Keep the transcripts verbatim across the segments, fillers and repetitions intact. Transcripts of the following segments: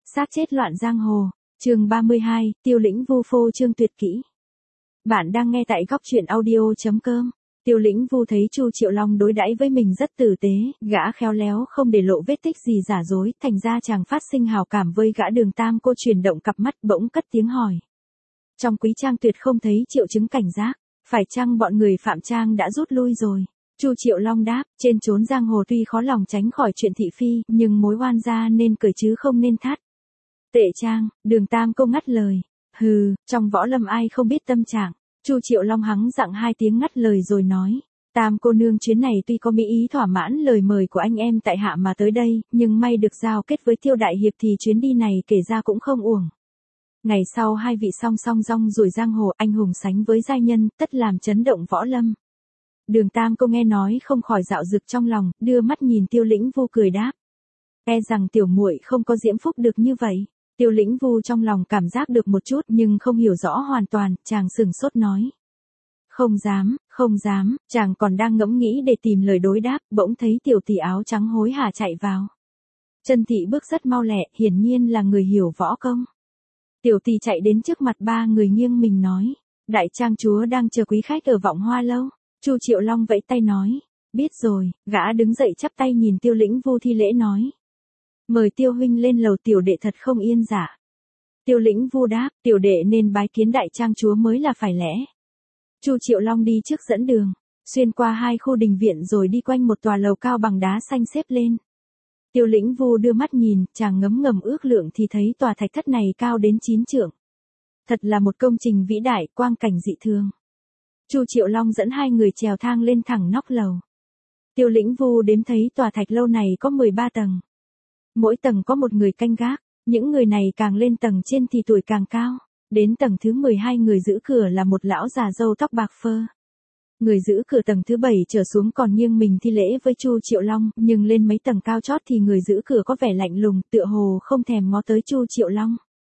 Xác chết loạn giang hồ, chương ba mươi hai, Tiêu Lĩnh Vu phô trương tuyệt kỹ. Bạn đang nghe tại góc truyện audio chấm com. Tiêu Lĩnh Vu thấy Chu Triệu Long đối đãi với mình rất tử tế, gã khéo léo không để lộ vết tích gì giả dối, thành ra chàng phát sinh hào cảm với gã. Đường Tam Cô chuyển động cặp mắt bỗng cất tiếng hỏi. Trong Quý Trang tuyệt không thấy triệu chứng cảnh giác, phải chăng bọn người Phạm Trang đã rút lui rồi? Chu Triệu Long đáp, trên chốn giang hồ tuy khó lòng tránh khỏi chuyện thị phi, nhưng mối oan gia nên cởi chứ không nên thắt. Tệ Trang, Đường Tam Cô ngắt lời. Hừ, trong võ lâm ai không biết tâm trạng. Chu Triệu Long hắng giọng hai tiếng ngắt lời rồi nói. Tam cô nương chuyến này tuy có mỹ ý thỏa mãn lời mời của anh em tại hạ mà tới đây, nhưng may được giao kết với Tiêu đại hiệp thì chuyến đi này kể ra cũng không uổng. Ngày sau hai vị song song rong ruổi giang hồ, anh hùng sánh với giai nhân, tất làm chấn động võ lâm. Đường Tam Cô nghe nói không khỏi dạo dực trong lòng, đưa mắt nhìn Tiêu Lĩnh Vu cười đáp. E rằng tiểu muội không có diễm phúc được như vậy. Tiêu Lĩnh Vu trong lòng cảm giác được một chút nhưng không hiểu rõ hoàn toàn, chàng sừng sốt nói. Không dám, không dám, chàng còn đang ngẫm nghĩ để tìm lời đối đáp, bỗng thấy tiểu tỷ áo trắng hối hả chạy vào. Chân thị bước rất mau lẹ, hiển nhiên là người hiểu võ công. Tiểu tỷ chạy đến trước mặt ba người nghiêng mình nói. Đại trang chúa đang chờ quý khách ở Vọng Hoa lâu. Chu Triệu Long vẫy tay nói. Biết rồi, gã đứng dậy chắp tay nhìn Tiêu Lĩnh Vu thi lễ nói. Mời Tiêu huynh lên lầu, tiểu đệ thật không yên dạ. Tiêu Lĩnh Vu đáp, tiểu đệ nên bái kiến đại trang chúa mới là phải lẽ. Chu Triệu Long đi trước dẫn đường, xuyên qua hai khu đình viện rồi đi quanh một tòa lầu cao bằng đá xanh xếp lên. Tiêu Lĩnh Vu đưa mắt nhìn, chàng ngấm ngầm ước lượng thì thấy tòa thạch thất này cao đến chín trượng. Thật là một công trình vĩ đại, quang cảnh dị thường. Chu Triệu Long dẫn hai người trèo thang lên thẳng nóc lầu. Tiêu Lĩnh Vu đếm thấy tòa thạch lâu này có mười ba tầng. Mỗi tầng có một người canh gác, những người này càng lên tầng trên thì tuổi càng cao. Đến tầng thứ mười hai người giữ cửa là một lão già râu tóc bạc phơ. Người giữ cửa tầng thứ bảy trở xuống còn nghiêng mình thi lễ với Chu Triệu Long, nhưng lên mấy tầng cao chót thì người giữ cửa có vẻ lạnh lùng, tựa hồ không thèm ngó tới Chu Triệu Long.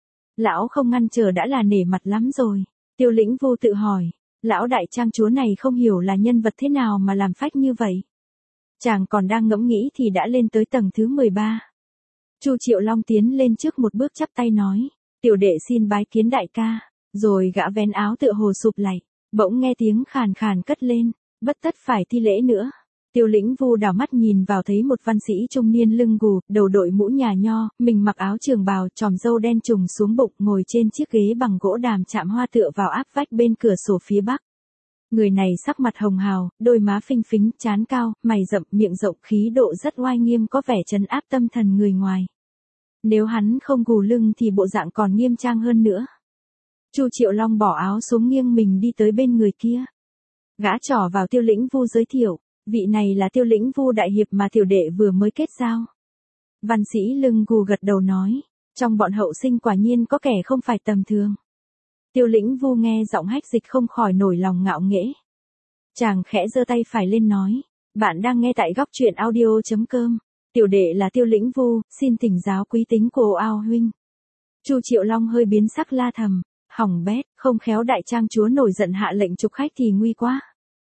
Lão không ngăn trở đã là nể mặt lắm rồi. Tiêu Lĩnh Vu tự hỏi, lão đại trang chúa này không hiểu là nhân vật thế nào mà làm phách như vậy. Chàng còn đang ngẫm nghĩ thì đã lên tới tầng thứ mười ba. Chu Triệu Long tiến lên trước một bước chắp tay nói, tiểu đệ xin bái kiến đại ca, rồi gã vén áo tựa hồ sụp lạy, bỗng nghe tiếng khàn khàn cất lên, bất tất phải thi lễ nữa. Tiêu Lĩnh Vu đảo mắt nhìn vào thấy một văn sĩ trung niên lưng gù, đầu đội mũ nhà nho, mình mặc áo trường bào, tròm râu đen trùng xuống bụng, ngồi trên chiếc ghế bằng gỗ đàm chạm hoa tựa vào áp vách bên cửa sổ phía bắc. Người này sắc mặt hồng hào, đôi má phinh phính, trán cao, mày rậm, miệng rộng, khí độ rất oai nghiêm, có vẻ trấn áp tâm thần người ngoài. Nếu hắn không gù lưng thì bộ dạng còn nghiêm trang hơn nữa. Chu Triệu Long bỏ áo xuống nghiêng mình đi tới bên người kia. Gã trỏ vào Tiêu Lĩnh Vu giới thiệu, vị này là Tiêu Lĩnh Vu đại hiệp mà tiểu đệ vừa mới kết giao. Văn sĩ lưng gù gật đầu nói, trong bọn hậu sinh quả nhiên có kẻ không phải tầm thường. Tiêu Lĩnh Vu nghe giọng hách dịch không khỏi nổi lòng ngạo nghễ. Chàng khẽ giơ tay phải lên nói, bạn đang nghe tại góc truyện audio chấm com. Tiểu đệ là Tiêu Lĩnh Vu, xin thỉnh giáo quý tính của ao huynh. Chu Triệu Long hơi biến sắc la thầm, hỏng bét, không khéo đại trang chúa nổi giận hạ lệnh trục khách thì nguy quá.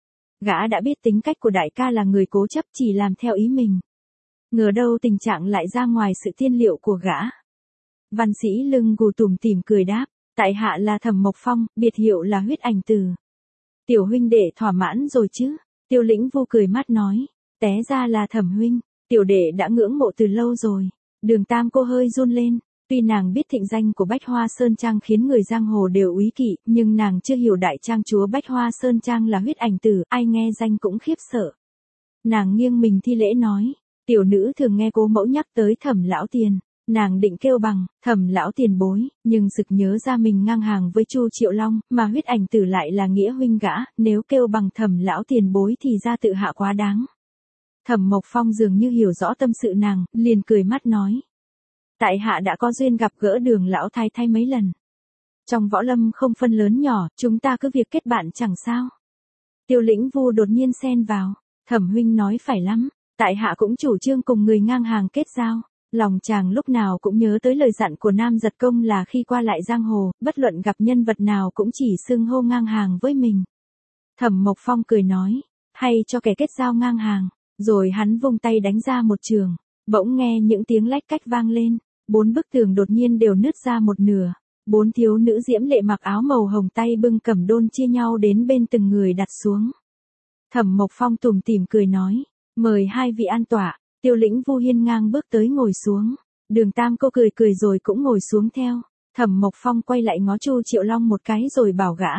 Gã đã biết tính cách của đại ca là người cố chấp chỉ làm theo ý mình. Ngờ đâu tình trạng lại ra ngoài sự tiên liệu của gã. Văn sĩ lưng gù tủm tỉm cười đáp, tại hạ là Thẩm Mộc Phong, biệt hiệu là Huyết Ảnh Tử. Tiểu huynh đệ thỏa mãn rồi chứ? Tiêu Lĩnh Vu cười mát nói, té ra là Thẩm huynh. Tiểu đệ đã ngưỡng mộ từ lâu rồi. Đường Tam Cô hơi run lên, tuy nàng biết thịnh danh của Bách Hoa Sơn Trang khiến người giang hồ đều úy kỵ, nhưng nàng chưa hiểu đại trang chúa Bách Hoa Sơn Trang là Huyết Ảnh Tử, ai nghe danh cũng khiếp sợ. Nàng nghiêng mình thi lễ nói, tiểu nữ thường nghe cố mẫu nhắc tới Thẩm lão tiền, nàng định kêu bằng Thẩm lão tiền bối, nhưng sực nhớ ra mình ngang hàng với Chu Triệu Long, mà Huyết Ảnh Tử lại là nghĩa huynh gã, nếu kêu bằng Thẩm lão tiền bối thì ra tự hạ quá đáng. Thẩm Mộc Phong dường như hiểu rõ tâm sự nàng, liền cười mắt nói. Tại hạ đã có duyên gặp gỡ Đường lão thái thái mấy lần. Trong võ lâm không phân lớn nhỏ, chúng ta cứ việc kết bạn chẳng sao. Tiêu Lĩnh Vu đột nhiên xen vào, Thẩm huynh nói phải lắm, tại hạ cũng chủ trương cùng người ngang hàng kết giao. Lòng chàng lúc nào cũng nhớ tới lời dặn của Nam Giật Công là khi qua lại giang hồ, bất luận gặp nhân vật nào cũng chỉ xưng hô ngang hàng với mình. Thẩm Mộc Phong cười nói, hay cho kẻ kết giao ngang hàng. Rồi hắn vung tay đánh ra một trường, bỗng nghe những tiếng lách cách vang lên, Bốn bức tường đột nhiên đều nứt ra một nửa. Bốn thiếu nữ diễm lệ mặc áo màu hồng tay bưng cẩm đôn chia nhau đến bên từng người đặt xuống. Thẩm Mộc Phong tủm tỉm cười nói, mời hai vị an tọa. Tiêu Lĩnh Vu hiên ngang bước tới ngồi xuống. Đường Tam cô cười cười rồi cũng ngồi xuống theo. Thẩm Mộc Phong quay lại ngó Chu Triệu Long một cái rồi bảo gã.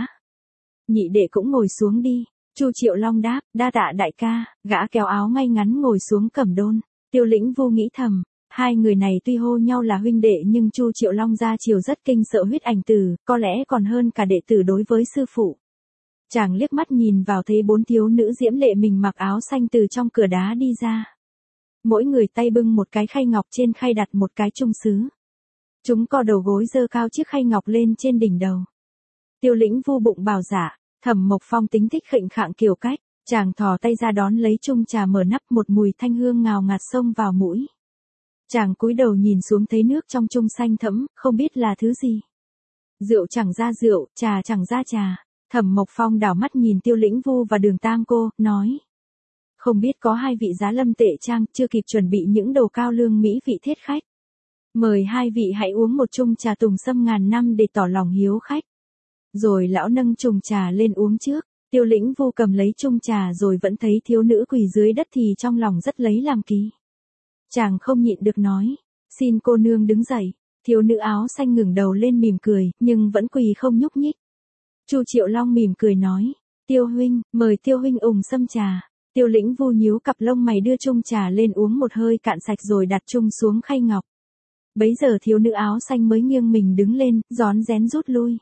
Nhị đệ cũng ngồi xuống đi. Chu Triệu Long đáp, đa tạ đại ca. Gã kéo áo ngay ngắn ngồi xuống cẩm đôn. Tiêu Lĩnh Vu nghĩ thầm, hai người này tuy hô nhau là huynh đệ nhưng Chu Triệu Long ra chiều rất kinh sợ huyết ảnh tử, có lẽ còn hơn cả đệ tử đối với sư phụ. Chàng liếc mắt nhìn vào thấy bốn thiếu nữ diễm lệ mình mặc áo xanh từ trong cửa đá đi ra. Mỗi người tay bưng một cái khay ngọc, trên khay đặt một cái chung sứ. Chúng co đầu gối giơ cao chiếc khay ngọc lên trên đỉnh đầu. Tiêu Lĩnh Vu bụng bảo dạ, Thẩm Mộc Phong tính thích khệnh khạng kiểu cách, chàng thò tay ra đón lấy chung trà mở nắp, một mùi thanh hương ngào ngạt xông vào mũi. Chàng cúi đầu nhìn xuống thấy nước trong chung xanh thẫm, không biết là thứ gì. Rượu chẳng ra rượu, trà chẳng ra trà. Thẩm Mộc Phong đảo mắt nhìn Tiêu Lĩnh Vu và Đường Tam cô, nói. Không biết có hai vị giá lâm tệ trang, chưa kịp chuẩn bị những đồ cao lương mỹ vị thiết khách. Mời hai vị hãy uống một chung trà tùng sâm ngàn năm để tỏ lòng hiếu khách. Rồi lão nâng chung trà lên uống trước. Tiêu Lĩnh Vu cầm lấy chung trà rồi vẫn thấy thiếu nữ quỳ dưới đất thì trong lòng rất lấy làm kỳ. Chàng không nhịn được nói, xin cô nương đứng dậy. Thiếu nữ áo xanh ngẩng đầu lên mỉm cười, nhưng vẫn quỳ không nhúc nhích. Chu Triệu Long mỉm cười nói, Tiêu huynh, mời Tiêu huynh ủng sâm trà. Tiêu Lĩnh Vu nhíu cặp lông mày đưa chung trà lên uống một hơi cạn sạch rồi đặt chung xuống khay ngọc. Bấy giờ thiếu nữ áo xanh mới nghiêng mình đứng lên, rón rén rút lui.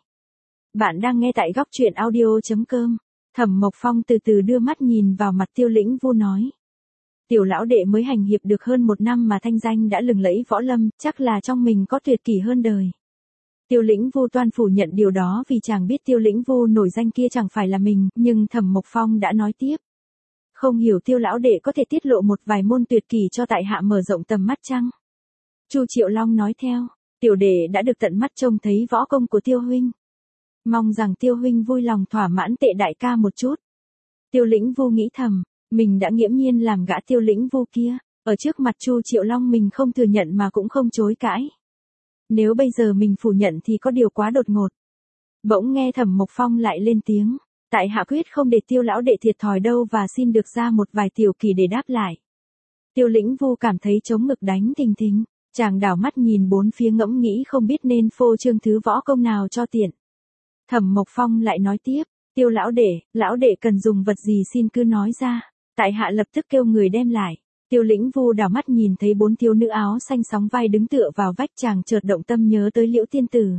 Bạn đang nghe tại góc truyện audio chấm com. Thẩm Mộc Phong từ từ đưa mắt nhìn vào mặt Tiêu Lĩnh Vu nói. Tiểu lão đệ mới hành hiệp được hơn một năm mà thanh danh đã lừng lẫy võ lâm, chắc là trong mình có tuyệt kỷ hơn đời. Tiêu Lĩnh Vu toan phủ nhận điều đó vì chàng biết Tiêu Lĩnh Vu nổi danh kia chẳng phải là mình, nhưng Thẩm Mộc Phong đã nói tiếp. Không hiểu Tiêu lão đệ có thể tiết lộ một vài môn tuyệt kỷ cho tại hạ mở rộng tầm mắt chăng? Chu Triệu Long nói theo, tiểu đệ đã được tận mắt trông thấy võ công của Tiêu huynh. Mong rằng Tiêu huynh vui lòng thỏa mãn tệ đại ca một chút. Tiêu Lĩnh Vu nghĩ thầm, mình đã nghiễm nhiên làm gã Tiêu Lĩnh Vu kia, ở trước mặt Chu Triệu Long mình không thừa nhận mà cũng không chối cãi. Nếu bây giờ mình phủ nhận thì có điều quá đột ngột. Bỗng nghe Thẩm Mộc Phong lại lên tiếng, tại hạ quyết không để Tiêu lão đệ thiệt thòi đâu và xin được ra một vài tiểu kỳ để đáp lại. Tiêu Lĩnh Vu cảm thấy chống ngực đánh thình thình, chàng đảo mắt nhìn bốn phía ngẫm nghĩ không biết nên phô trương thứ võ công nào cho tiện. Thẩm Mộc Phong lại nói tiếp, Tiêu lão đệ, lão đệ cần dùng vật gì xin cứ nói ra, tại hạ lập tức kêu người đem lại. Tiêu Lĩnh Vu đảo mắt nhìn thấy bốn thiếu nữ áo xanh sóng vai đứng tựa vào vách, chàng chợt động tâm nhớ tới Liễu tiên tử.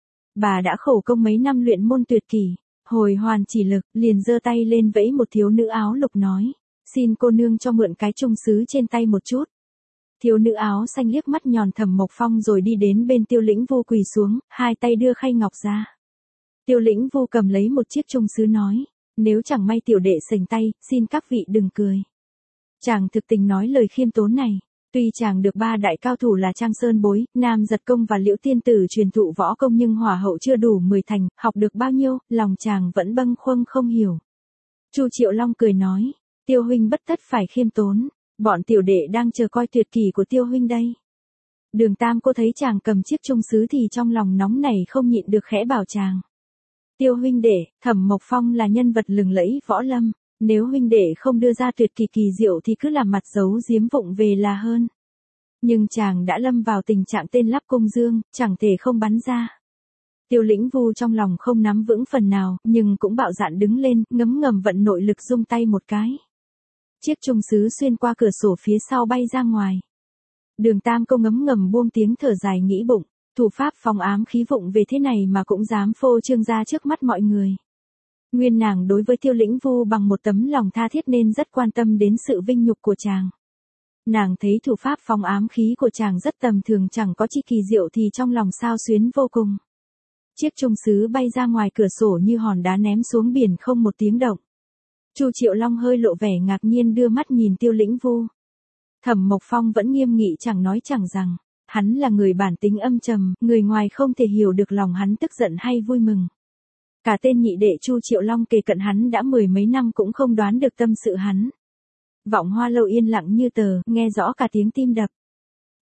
Bà đã khổ công mấy năm luyện môn tuyệt kỷ, hồi hoàn chỉ lực, liền giơ tay lên vẫy một thiếu nữ áo lục nói, xin cô nương cho mượn cái chung sứ trên tay một chút. Thiếu nữ áo xanh liếc mắt nhòn Thẩm Mộc Phong rồi đi đến bên Tiêu Lĩnh Vu quỳ xuống, hai tay đưa khay ngọc ra. Tiêu Lĩnh Vu cầm lấy một chiếc chung sứ nói, nếu chẳng may tiểu đệ sành tay, xin các vị đừng cười. Chàng thực tình nói lời khiêm tốn này, tuy chàng được ba đại cao thủ là Trang Sơn Bối, Nam Giật Công và Liễu tiên tử truyền thụ võ công nhưng hỏa hậu chưa đủ mười thành, học được bao nhiêu, lòng chàng vẫn bâng khuâng không hiểu. Chu Triệu Long cười nói, Tiêu huynh bất tất phải khiêm tốn, bọn tiểu đệ đang chờ coi tuyệt kỷ của Tiêu huynh đây. Đường Tam cô thấy chàng cầm chiếc chung sứ thì trong lòng nóng nảy không nhịn được khẽ bảo chàng. Tiêu huynh đệ, Thẩm Mộc Phong là nhân vật lừng lẫy võ lâm, nếu huynh đệ không đưa ra tuyệt kỳ kỳ diệu thì cứ làm mặt giấu giếm vụng về là hơn. Nhưng chàng đã lâm vào tình trạng tên lắp cung dương, chẳng thể không bắn ra. Tiêu Lĩnh Vu trong lòng không nắm vững phần nào, nhưng cũng bạo dạn đứng lên, ngấm ngầm vận nội lực rung tay một cái. Chiếc chung sứ xuyên qua cửa sổ phía sau bay ra ngoài. Đường Tam Công ngấm ngầm buông tiếng thở dài nghĩ bụng, thủ pháp phòng ám khí vụng về thế này mà cũng dám phô trương ra trước mắt mọi người. Nguyên nàng đối với Tiêu Lĩnh Vu bằng một tấm lòng tha thiết nên rất quan tâm đến sự vinh nhục của chàng. Nàng thấy thủ pháp phòng ám khí của chàng rất tầm thường chẳng có chi kỳ diệu thì trong lòng xao xuyến vô cùng. Chiếc chung sứ bay ra ngoài cửa sổ như hòn đá ném xuống biển không một tiếng động. Chu Triệu Long hơi lộ vẻ ngạc nhiên đưa mắt nhìn Tiêu Lĩnh Vu. Thẩm Mộc Phong vẫn nghiêm nghị chẳng nói chẳng rằng, hắn là người bản tính âm trầm, người ngoài không thể hiểu được lòng hắn tức giận hay vui mừng. Cả tên nhị đệ Chu Triệu Long kề cận hắn đã mười mấy năm cũng không đoán được tâm sự hắn. Vọng Hoa Lâu yên lặng như tờ, nghe rõ cả tiếng tim đập.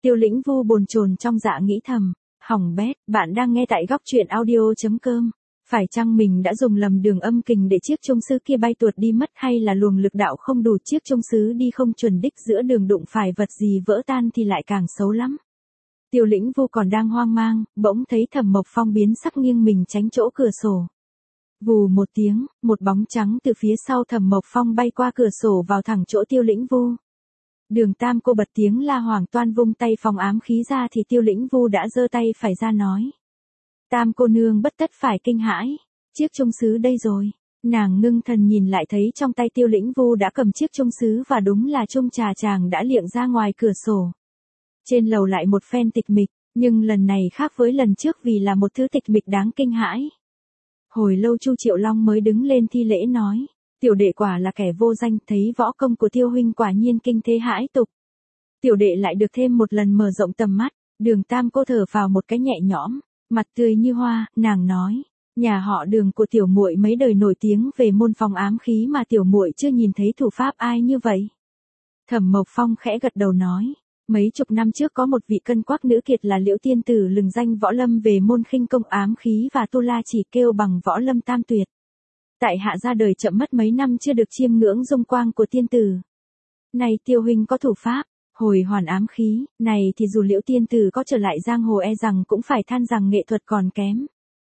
Tiêu Lĩnh Vu bồn chồn trong dạ nghĩ thầm, hỏng bét, bạn đang nghe tại góc truyện audio.com. Phải chăng mình đã dùng lầm đường âm kình để chiếc trung sứ kia bay tuột đi mất, hay là luồng lực đạo không đủ, chiếc trung sứ đi không chuẩn đích, giữa đường đụng phải vật gì vỡ tan thì lại càng xấu lắm. Tiêu Lĩnh Vu còn đang hoang mang, bỗng thấy Thẩm Mộc Phong biến sắc nghiêng mình tránh chỗ cửa sổ. Vù một tiếng, một bóng trắng từ phía sau Thẩm Mộc Phong bay qua cửa sổ vào thẳng chỗ Tiêu Lĩnh Vu. Đường Tam cô bật tiếng la hoảng toan vung tay phòng ám khí ra thì Tiêu Lĩnh Vu đã giơ tay phải ra nói. Tam cô nương bất tất phải kinh hãi, chiếc trung sứ đây rồi. Nàng ngưng thần nhìn lại thấy trong tay Tiêu Lĩnh Vu đã cầm chiếc trung sứ và đúng là chung trà chàng đã liệng ra ngoài cửa sổ. Trên lầu lại một phen tịch mịch, nhưng lần này khác với lần trước vì là một thứ tịch mịch đáng kinh hãi. Hồi lâu Chu Triệu Long mới đứng lên thi lễ nói, tiểu đệ quả là kẻ vô danh, thấy võ công của Tiêu huynh quả nhiên kinh thế hãi tục. Tiểu đệ lại được thêm một lần mở rộng tầm mắt. Đường Tam cô thở vào một cái nhẹ nhõm, mặt tươi như hoa, nàng nói, nhà họ Đường của tiểu muội mấy đời nổi tiếng về môn phòng ám khí mà tiểu muội chưa nhìn thấy thủ pháp ai như vậy. Thẩm Mộc Phong khẽ gật đầu nói, mấy chục năm trước có một vị cân quắc nữ kiệt là Liễu tiên tử lừng danh võ lâm về môn khinh công ám khí và tu la chỉ kêu bằng võ lâm tam tuyệt. Tại hạ ra đời chậm mất mấy năm chưa được chiêm ngưỡng dung quang của tiên tử. Này Tiêu huynh có thủ pháp hồi hoàn ám khí, này thì dù Liễu tiên tử có trở lại giang hồ e rằng cũng phải than rằng nghệ thuật còn kém.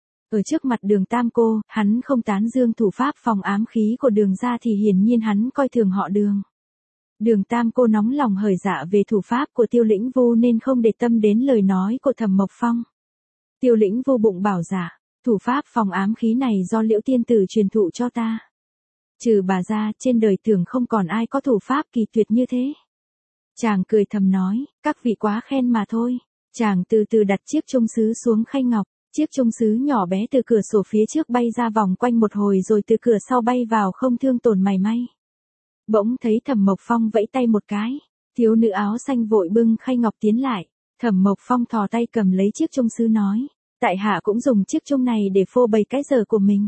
Ở trước mặt Đường Tam cô, hắn không tán dương thủ pháp phòng ám khí của Đường gia thì hiển nhiên hắn coi thường họ Đường. Đường Tam cô nóng lòng hởi dạ về thủ pháp của Tiêu Lĩnh Vu nên không để tâm đến lời nói của Thẩm Mộc Phong. Tiêu Lĩnh Vu bụng bảo dạ, thủ pháp phòng ám khí này do Liễu tiên tử truyền thụ cho ta. Trừ bà ra, trên đời tưởng không còn ai có thủ pháp kỳ tuyệt như thế. Chàng cười thầm nói, các vị quá khen mà thôi. Chàng từ từ đặt chiếc trung sứ xuống khay ngọc, chiếc trung sứ nhỏ bé từ cửa sổ phía trước bay ra vòng quanh một hồi rồi từ cửa sau bay vào không thương tổn mảy may. Bỗng thấy Thẩm Mộc Phong vẫy tay một cái, thiếu nữ áo xanh vội bưng khay ngọc tiến lại. Thẩm Mộc Phong thò tay cầm lấy chiếc trung sứ nói, tại hạ cũng dùng chiếc trung này để phô bày cái giờ của mình.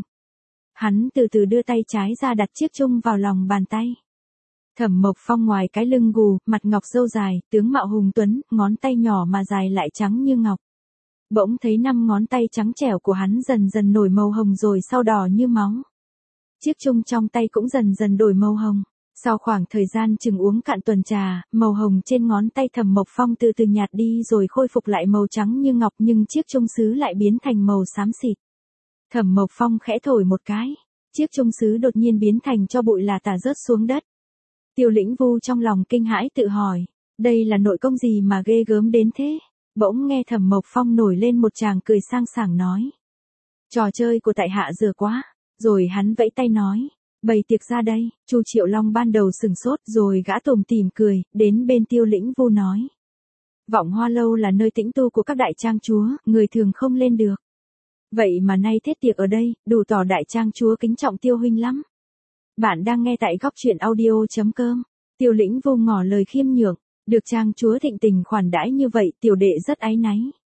Hắn từ từ đưa tay trái ra đặt chiếc trung vào lòng bàn tay. Thẩm Mộc Phong ngoài cái lưng gù, mặt ngọc râu dài, tướng mạo hùng tuấn, ngón tay nhỏ mà dài lại trắng như ngọc. Bỗng thấy năm ngón tay trắng trẻo của hắn dần dần nổi màu hồng rồi sau đỏ như máu. Chiếc trung trong tay cũng dần dần đổi màu hồng. Sau khoảng thời gian chừng uống cạn tuần trà, màu hồng trên ngón tay Thẩm Mộc Phong từ từ nhạt đi rồi khôi phục lại màu trắng như ngọc, nhưng chiếc trung sứ lại biến thành màu xám xịt. Thẩm Mộc Phong khẽ thổi một cái, chiếc trung sứ đột nhiên biến thành tro bụi là tả rớt xuống đất. Tiêu Lĩnh Vu trong lòng kinh hãi tự hỏi, đây là nội công gì mà ghê gớm đến thế? Bỗng nghe Thẩm Mộc Phong nổi lên một tràng cười sang sảng nói, trò chơi của tại hạ dừa quá. Rồi hắn vẫy tay nói, bày tiệc ra đây. Chu Triệu Long ban đầu sừng sốt rồi gã tủm tỉm cười, đến bên Tiêu Lĩnh Vu nói, Vọng Hoa lâu là nơi tĩnh tu của các đại trang chúa, người thường không lên được. Vậy mà nay thiết tiệc ở đây, đủ tỏ đại trang chúa kính trọng Tiêu huynh lắm. Bạn đang nghe tại góc truyện audio.com. Tiêu Lĩnh Vu ngỏ lời khiêm nhượng, được trang chúa thịnh tình khoản đãi như vậy, tiểu đệ rất áy náy.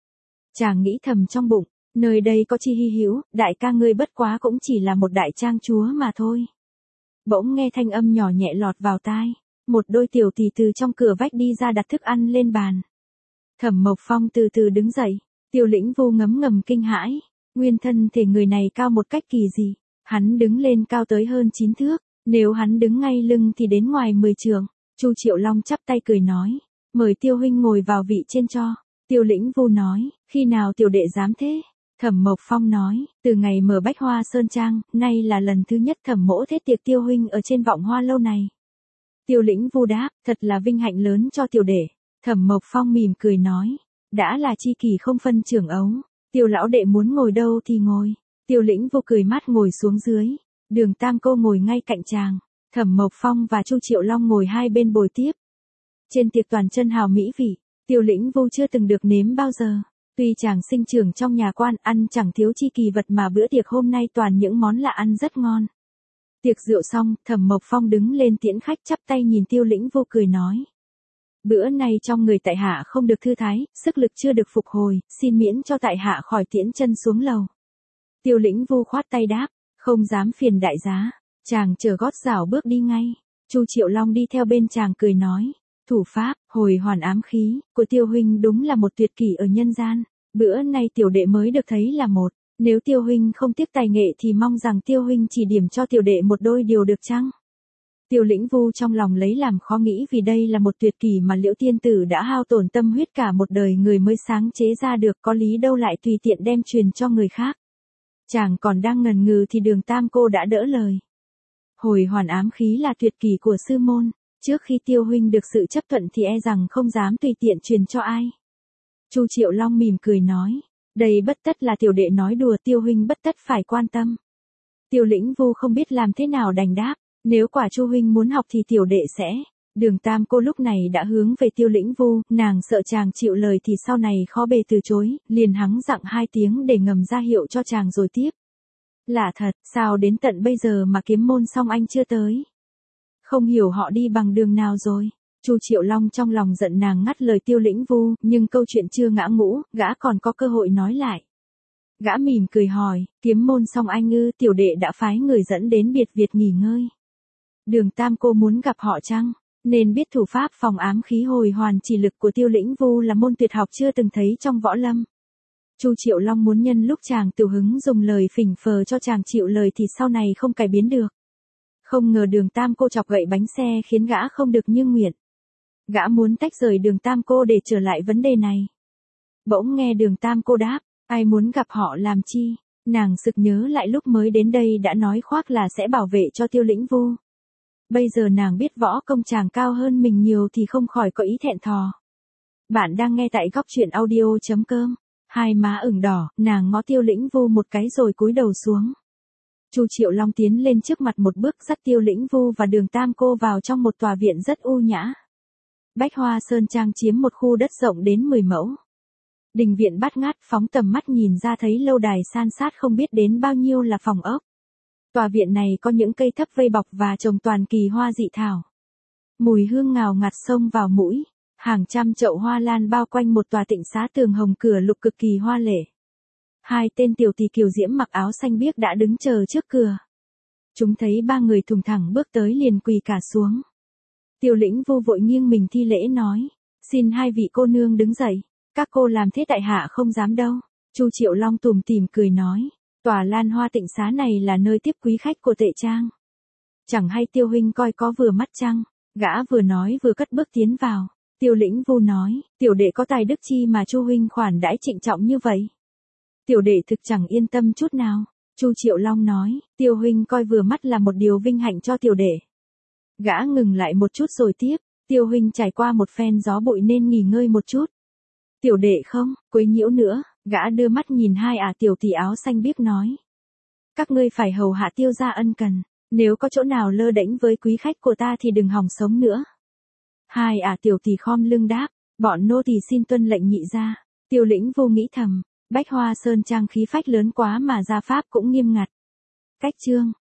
Chàng nghĩ thầm trong bụng, nơi đây có chi hy hữu, đại ca ngươi bất quá cũng chỉ là một đại trang chúa mà thôi. Bỗng nghe thanh âm nhỏ nhẹ lọt vào tai, một đôi tiểu tỳ từ trong cửa vách đi ra đặt thức ăn lên bàn. Thẩm Mộc Phong từ từ đứng dậy, Tiêu Lĩnh Vu ngấm ngầm kinh hãi, nguyên thân thể người này cao một cách kỳ dị. Hắn đứng lên cao tới hơn chín thước, nếu hắn đứng ngay lưng thì đến ngoài mười trượng. Chu Triệu Long chắp tay cười nói, mời Tiêu huynh ngồi vào vị trên cho. Tiêu Lĩnh Vu nói, khi nào tiểu đệ dám thế? Thẩm Mộc Phong nói, từ ngày mở Bách Hoa Sơn Trang, nay là lần thứ nhất thẩm mỗ thế tiệc Tiêu huynh ở trên Vọng Hoa lâu này. Tiêu Lĩnh Vu đáp, thật là vinh hạnh lớn cho tiểu đệ. Thẩm Mộc Phong mỉm cười nói, đã là chi kỷ không phân trưởng ấu, Tiêu lão đệ muốn ngồi đâu thì ngồi. Tiêu Lĩnh Vu cười mát ngồi xuống dưới, Đường Tam cô ngồi ngay cạnh chàng, Thẩm Mộc Phong và Chu Triệu Long ngồi hai bên bồi tiếp. Trên tiệc toàn chân hào mỹ vị, Tiêu Lĩnh Vu chưa từng được nếm bao giờ. Tuy chàng sinh trưởng trong nhà quan, ăn chẳng thiếu chi kỳ vật mà bữa tiệc hôm nay toàn những món lạ ăn rất ngon. Tiệc rượu xong, Thẩm Mộc Phong đứng lên tiễn khách chắp tay nhìn Tiêu Lĩnh Vu cười nói, bữa nay trong người tại hạ không được thư thái, sức lực chưa được phục hồi, xin miễn cho tại hạ khỏi tiễn chân xuống lầu. Tiêu Lĩnh Vu khoát tay đáp, không dám phiền đại giá. Chàng chờ gót rảo bước đi ngay. Chu Triệu Long đi theo bên chàng cười nói, Thủ pháp, hồi hoàn ám khí, của Tiêu huynh đúng là một tuyệt kỹ ở nhân gian. Bữa nay tiểu đệ mới được thấy là một. Nếu Tiêu huynh không tiếc tài nghệ thì mong rằng Tiêu huynh chỉ điểm cho tiểu đệ một đôi điều được chăng? Tiêu Lĩnh Vu trong lòng lấy làm khó nghĩ vì đây là một tuyệt kỹ mà Liễu Tiên Tử đã hao tổn tâm huyết cả một đời người mới sáng chế ra được, có lý đâu lại tùy tiện đem truyền cho người khác. Chàng còn đang ngần ngừ thì Đường Tam cô đã đỡ lời. Hồi hoàn ám khí là tuyệt kỹ của sư môn, trước khi Tiêu huynh được sự chấp thuận thì e rằng không dám tùy tiện truyền cho ai. Chu Triệu Long mỉm cười nói, đây bất tất là tiểu đệ nói đùa, Tiêu huynh bất tất phải quan tâm. Tiêu Lĩnh Vu không biết làm thế nào đành đáp, nếu quả Chu huynh muốn học thì tiểu đệ sẽ. Đường Tam cô lúc này đã hướng về Tiêu Lĩnh Vu, nàng sợ chàng chịu lời thì sau này khó bề từ chối, liền hắng giọng hai tiếng để ngầm ra hiệu cho chàng rồi tiếp. Lạ thật, sao đến tận bây giờ mà kiếm môn Song Anh chưa tới? Không hiểu họ đi bằng đường nào rồi? Chu Triệu Long trong lòng giận nàng ngắt lời Tiêu Lĩnh Vu, nhưng câu chuyện chưa ngã ngũ, gã còn có cơ hội nói lại. Gã mỉm cười hỏi, kiếm môn Song Anh ư? Tiểu đệ đã phái người dẫn đến biệt Việt nghỉ ngơi. Đường Tam cô muốn gặp họ chăng? Nên biết thủ pháp phòng ám khí hồi hoàn chỉ lực của Tiêu Lĩnh Vu là môn tuyệt học chưa từng thấy trong võ lâm. Chu Triệu Long muốn nhân lúc chàng tiểu hứng dùng lời phỉnh phờ cho chàng chịu lời thì sau này không cải biến được. Không ngờ Đường Tam cô chọc gậy bánh xe khiến gã không được như nguyện. Gã muốn tách rời Đường Tam cô để trở lại vấn đề này. Bỗng nghe Đường Tam cô đáp, ai muốn gặp họ làm chi? Nàng sực nhớ lại lúc mới đến đây đã nói khoác là sẽ bảo vệ cho Tiêu Lĩnh Vu. Bây giờ nàng biết võ công chàng cao hơn mình nhiều thì không khỏi có ý thẹn thò. Bạn đang nghe tại góc truyện audio chấm com. Hai má ửng đỏ, nàng ngó Tiêu Lĩnh Vu một cái rồi cúi đầu xuống. Chu Triệu Long tiến lên trước mặt một bước dắt Tiêu Lĩnh Vu và Đường Tam cô vào trong một tòa viện rất u nhã. Bách Hoa Sơn Trang chiếm một khu đất rộng đến mười mẫu. Đình viện bát ngát, phóng tầm mắt nhìn ra thấy lâu đài san sát không biết đến bao nhiêu là phòng ốc. Tòa viện này có những cây thấp vây bọc và trồng toàn kỳ hoa dị thảo. Mùi hương ngào ngạt xông vào mũi, hàng trăm chậu hoa lan bao quanh một tòa tịnh xá tường hồng cửa lục cực kỳ hoa lệ. Hai tên tiểu tỳ kiều diễm mặc áo xanh biếc đã đứng chờ trước cửa. Chúng thấy ba người thùng thẳng bước tới liền quỳ cả xuống. Tiêu Lĩnh Vu vội nghiêng mình thi lễ nói, xin hai vị cô nương đứng dậy, các cô làm thế tại hạ không dám đâu. Chu Triệu Long tủm tỉm cười nói, tòa lan hoa tịnh xá này là nơi tiếp quý khách của Tệ Trang. Chẳng hay Tiêu huynh coi có vừa mắt chăng? Gã vừa nói vừa cất bước tiến vào. Tiêu Lĩnh Vu nói, tiểu đệ có tài đức chi mà Chu huynh khoản đãi trịnh trọng như vậy? Tiểu đệ thực chẳng yên tâm chút nào. Chu Triệu Long nói, Tiêu huynh coi vừa mắt là một điều vinh hạnh cho tiểu đệ. Gã ngừng lại một chút rồi tiếp, Tiêu huynh trải qua một phen gió bụi nên nghỉ ngơi một chút. Tiểu đệ không, quấy nhiễu nữa. Gã đưa mắt nhìn hai ả tiểu tỷ áo xanh biếc nói, các ngươi phải hầu hạ Tiêu gia ân cần, nếu có chỗ nào lơ đễnh với quý khách của ta thì đừng hòng sống nữa. Hai ả tiểu tỷ khom lưng đáp, bọn nô tỳ xin tuân lệnh nhị gia. Tiêu Lĩnh Vu nghĩ thầm, Bách Hoa Sơn Trang khí phách lớn quá mà gia pháp cũng nghiêm ngặt. Cách chương